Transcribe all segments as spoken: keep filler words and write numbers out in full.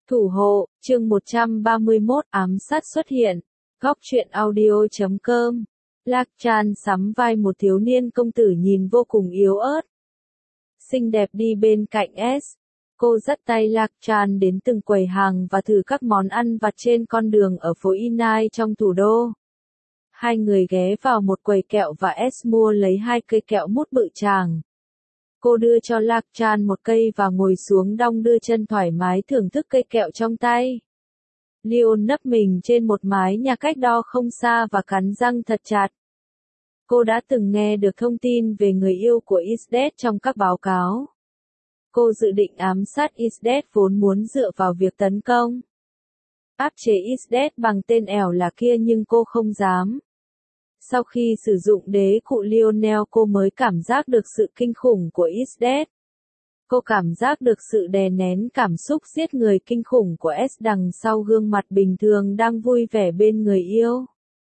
Thủ hộ, chương một trăm ba mươi mốt, ám sát xuất hiện. Góc truyện audio chấm com. Lạc Chan sắm vai một thiếu niên công tử nhìn vô cùng yếu ớt. Xinh đẹp đi bên cạnh S. Cô dắt tay Lạc Chan đến từng quầy hàng và thử các món ăn vặt trên con đường ở phố Inai trong thủ đô. Hai người ghé vào một quầy kẹo và S mua lấy hai cây kẹo mút bự chàng. Cô đưa cho Lạc Chan một cây và ngồi xuống đong đưa chân thoải mái thưởng thức cây kẹo trong tay. Leon nấp mình trên một mái nhà cách đó không xa và cắn răng thật chặt. Cô đã từng nghe được thông tin về người yêu của Isdet trong các báo cáo. Cô dự định ám sát Isdet vốn muốn dựa vào việc tấn công. Áp chế Isdet bằng tên ẻo là kia nhưng cô không dám. Sau khi sử dụng đế cụ Lionel cô mới cảm giác được sự kinh khủng của Isdet. Cô cảm giác được sự đè nén cảm xúc giết người kinh khủng của S đằng sau gương mặt bình thường đang vui vẻ bên người yêu.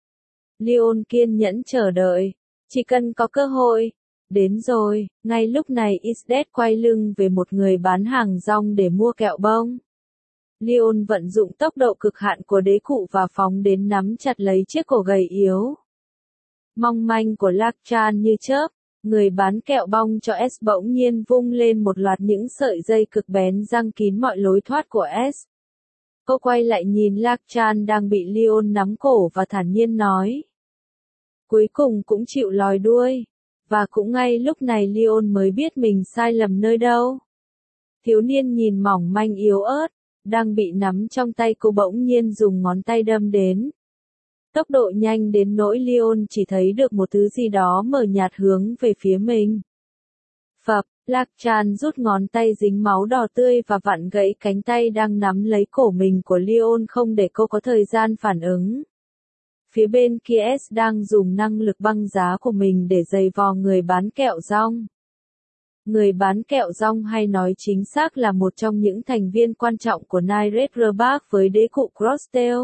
Leon kiên nhẫn chờ đợi. Chỉ cần có cơ hội. Đến rồi, ngay lúc này Isdet quay lưng về một người bán hàng rong để mua kẹo bông. Leon vận dụng tốc độ cực hạn của đế cụ và phóng đến nắm chặt lấy chiếc cổ gầy yếu. Mong manh của Lạc Chan như chớp, người bán kẹo bông cho S bỗng nhiên vung lên một loạt những sợi dây cực bén răng kín mọi lối thoát của S. Cô quay lại nhìn Lạc Chan đang bị Leon nắm cổ và thản nhiên nói. Cuối cùng cũng chịu lòi đuôi. Và cũng ngay lúc này Leon mới biết mình sai lầm nơi đâu. Thiếu niên nhìn mỏng manh yếu ớt, đang bị nắm trong tay cô bỗng nhiên dùng ngón tay đâm đến. Tốc độ nhanh đến nỗi Leon chỉ thấy được một thứ gì đó mờ nhạt hướng về phía mình. Phập, Lạc Chan rút ngón tay dính máu đỏ tươi và vặn gãy cánh tay đang nắm lấy cổ mình của Leon không để cô có thời gian phản ứng. Phía bên kia S đang dùng năng lực băng giá của mình để giày vò người bán kẹo rong. Người bán kẹo rong hay nói chính xác là một trong những thành viên quan trọng của Nairet Rebak với đế cụ Crosstail.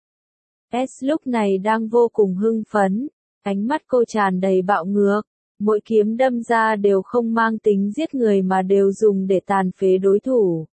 S lúc này đang vô cùng hưng phấn, ánh mắt cô tràn đầy bạo ngược, mỗi kiếm đâm ra đều không mang tính giết người mà đều dùng để tàn phế đối thủ.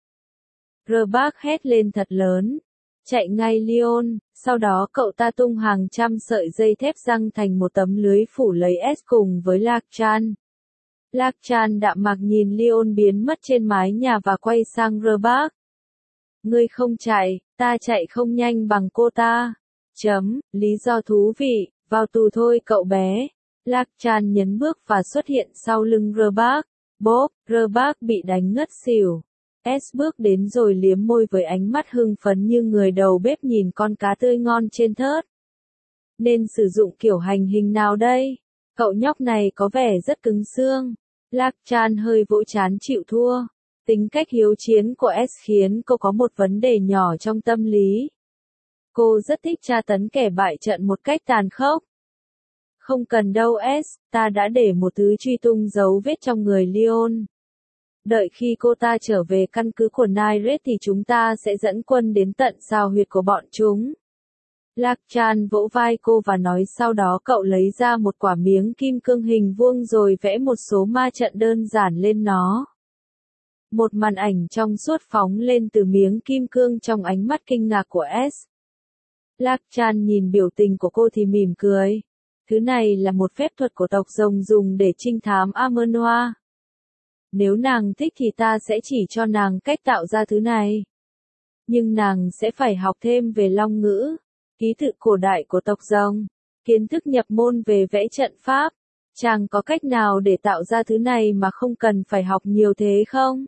Rebak hét lên thật lớn, chạy ngay Leon, sau đó cậu ta tung hàng trăm sợi dây thép răng thành một tấm lưới phủ lấy S cùng với Lạc Chan. Lạc Chan đạm mạc nhìn Leon biến mất trên mái nhà và quay sang Rebak. Ngươi không chạy, ta chạy không nhanh bằng cô ta. Chấm, lý do thú vị, vào tù thôi cậu bé. Lạc Chan nhấn bước và xuất hiện sau lưng Rebak. Bốp, Rebak bị đánh ngất xỉu. S bước đến rồi liếm môi với ánh mắt hưng phấn như người đầu bếp nhìn con cá tươi ngon trên thớt. Nên sử dụng kiểu hành hình nào đây? Cậu nhóc này có vẻ rất cứng xương. Lạc Chan hơi vỗ trán chịu thua. Tính cách hiếu chiến của S khiến cô có một vấn đề nhỏ trong tâm lý. Cô rất thích tra tấn kẻ bại trận một cách tàn khốc. Không cần đâu S, ta đã để một thứ truy tung dấu vết trong người Leon. Đợi khi cô ta trở về căn cứ của Nairet thì chúng ta sẽ dẫn quân đến tận sao huyệt của bọn chúng. Lạc Chan vỗ vai cô và nói sau đó cậu lấy ra một quả miếng kim cương hình vuông rồi vẽ một số ma trận đơn giản lên nó. Một màn ảnh trong suốt phóng lên từ miếng kim cương trong ánh mắt kinh ngạc của S. Lạc Chan nhìn biểu tình của cô thì mỉm cười. Thứ này là một phép thuật của tộc rồng dùng để trinh thám Amernoa. Nếu nàng thích thì ta sẽ chỉ cho nàng cách tạo ra thứ này. Nhưng nàng sẽ phải học thêm về long ngữ, ký tự cổ đại của tộc rồng, kiến thức nhập môn về vẽ trận pháp. Chàng có cách nào để tạo ra thứ này mà không cần phải học nhiều thế không?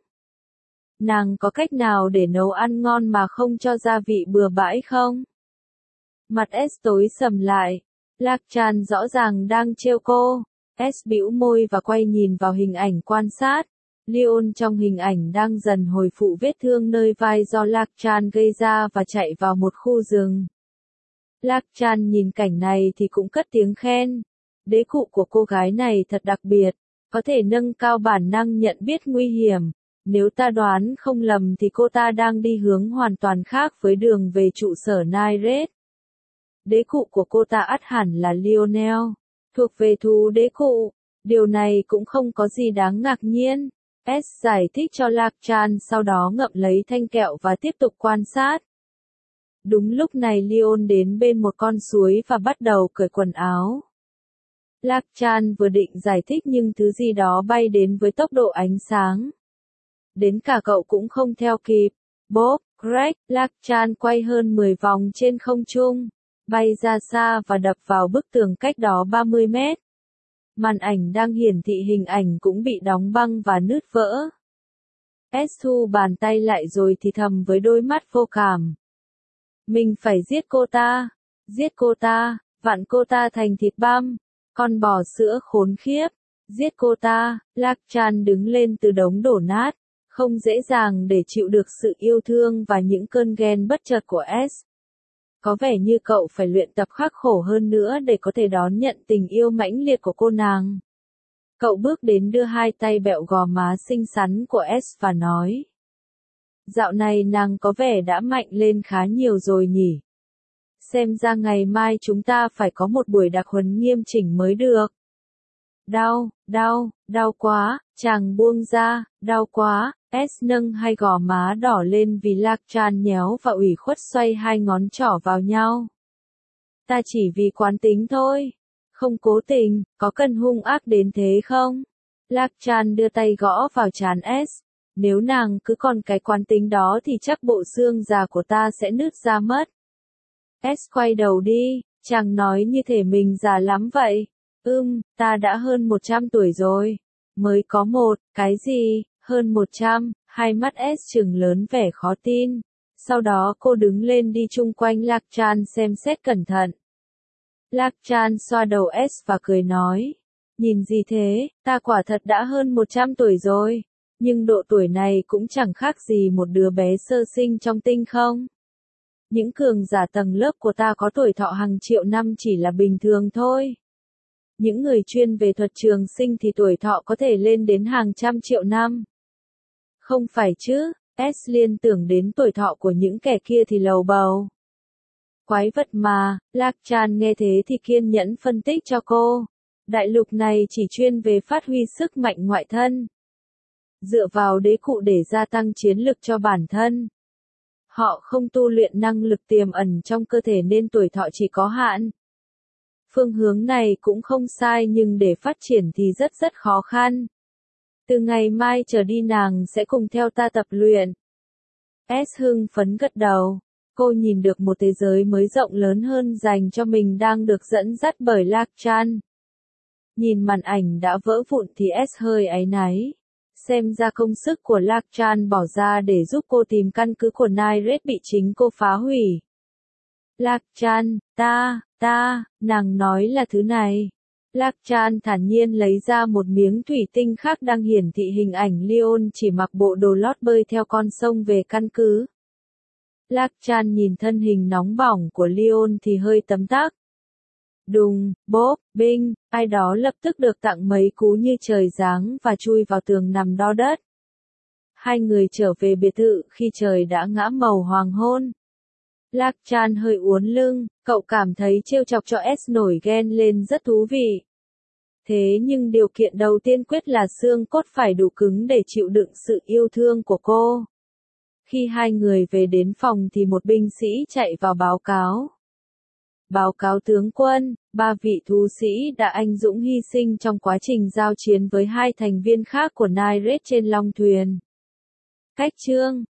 Nàng có cách nào để nấu ăn ngon mà không cho gia vị bừa bãi không? Mặt S tối sầm lại. Lạc Chan rõ ràng đang trêu cô. S bĩu môi và quay nhìn vào hình ảnh quan sát. Leon trong hình ảnh đang dần hồi phục vết thương nơi vai do Lạc Chan gây ra và chạy vào một khu rừng. Lạc Chan nhìn cảnh này thì cũng cất tiếng khen. Đế cụ của cô gái này thật đặc biệt, có thể nâng cao bản năng nhận biết nguy hiểm. Nếu ta đoán không lầm thì cô ta đang đi hướng hoàn toàn khác với đường về trụ sở Nairet. Đế cụ của cô ta ắt hẳn là Lionel, thuộc về thú đế cụ. Điều này cũng không có gì đáng ngạc nhiên. S giải thích cho Lạc Chan, sau đó ngậm lấy thanh kẹo và tiếp tục quan sát. Đúng lúc này Leon đến bên một con suối và bắt đầu cởi quần áo. Lạc Chan vừa định giải thích nhưng thứ gì đó bay đến với tốc độ ánh sáng. Đến cả cậu cũng không theo kịp. Bob, Greg, Lạc Chan quay hơn mười vòng trên không trung, bay ra xa và đập vào bức tường cách đó ba mươi mét. Màn ảnh đang hiển thị hình ảnh cũng bị đóng băng và nứt vỡ. S thu bàn tay lại rồi thì thầm với đôi mắt vô cảm. Mình phải giết cô ta, giết cô ta, vặn cô ta thành thịt băm, con bò sữa khốn khiếp, giết cô ta. Lạc Chan đứng lên từ đống đổ nát, không dễ dàng để chịu được sự yêu thương và những cơn ghen bất chợt của S. Có vẻ như cậu phải luyện tập khắc khổ hơn nữa để có thể đón nhận tình yêu mãnh liệt của cô nàng. Cậu bước đến đưa hai tay bẹo gò má xinh xắn của S và nói. Dạo này nàng có vẻ đã mạnh lên khá nhiều rồi nhỉ. Xem ra ngày mai chúng ta phải có một buổi đặc huấn nghiêm chỉnh mới được. Đau, đau, đau quá, chàng buông ra, đau quá. S nâng hai gò má đỏ lên vì Lạc Chan nhéo và ủy khuất xoay hai ngón trỏ vào nhau. Ta chỉ vì quán tính thôi. Không cố tình, có cần hung ác đến thế không? Lạc Chan đưa tay gõ vào trán S. Nếu nàng cứ còn cái quán tính đó thì chắc bộ xương già của ta sẽ nứt ra mất. S quay đầu đi, chàng nói như thể mình già lắm vậy. Ừm, ta đã hơn một trăm tuổi rồi. Mới có một, cái gì, hơn một trăm, hai mắt S trừng lớn vẻ khó tin. Sau đó cô đứng lên đi chung quanh Lạc Chan xem xét cẩn thận. Lạc Chan xoa đầu S và cười nói. Nhìn gì thế, ta quả thật đã hơn một trăm tuổi rồi. Nhưng độ tuổi này cũng chẳng khác gì một đứa bé sơ sinh trong tinh không. Những cường giả tầng lớp của ta có tuổi thọ hàng triệu năm chỉ là bình thường thôi. Những người chuyên về thuật trường sinh thì tuổi thọ có thể lên đến hàng trăm triệu năm. Không phải chứ, S liên tưởng đến tuổi thọ của những kẻ kia thì lầu bầu. Quái vật mà, Lạc Chan nghe thế thì kiên nhẫn phân tích cho cô. Đại lục này chỉ chuyên về phát huy sức mạnh ngoại thân. Dựa vào đế cụ để gia tăng chiến lực cho bản thân. Họ không tu luyện năng lực tiềm ẩn trong cơ thể nên tuổi thọ chỉ có hạn. Phương hướng này cũng không sai nhưng để phát triển thì rất rất khó khăn. Từ ngày mai trở đi nàng sẽ cùng theo ta tập luyện. S hưng phấn gật đầu. Cô nhìn được một thế giới mới rộng lớn hơn dành cho mình đang được dẫn dắt bởi Lạc Chan. Nhìn màn ảnh đã vỡ vụn thì S hơi áy náy. Xem ra công sức của Lạc Chan bỏ ra để giúp cô tìm căn cứ của Nairet bị chính cô phá hủy. Lạc Chan, ta, ta, nàng nói là thứ này. Lạc Chan thản nhiên lấy ra một miếng thủy tinh khác đang hiển thị hình ảnh Leon chỉ mặc bộ đồ lót bơi theo con sông về căn cứ. Lạc Chan nhìn thân hình nóng bỏng của Leon thì hơi tấm tắc. Đùng, bốp, binh, ai đó lập tức được tặng mấy cú như trời giáng và chui vào tường nằm đo đất. Hai người trở về biệt thự khi trời đã ngã màu hoàng hôn. Lạc Chan hơi uốn lưng, cậu cảm thấy trêu chọc cho S nổi ghen lên rất thú vị. Thế nhưng điều kiện đầu tiên quyết là xương cốt phải đủ cứng để chịu đựng sự yêu thương của cô. Khi hai người về đến phòng thì một binh sĩ chạy vào báo cáo. Báo cáo tướng quân, ba vị thú sĩ đã anh dũng hy sinh trong quá trình giao chiến với hai thành viên khác của Nairet trên long thuyền. Cách chương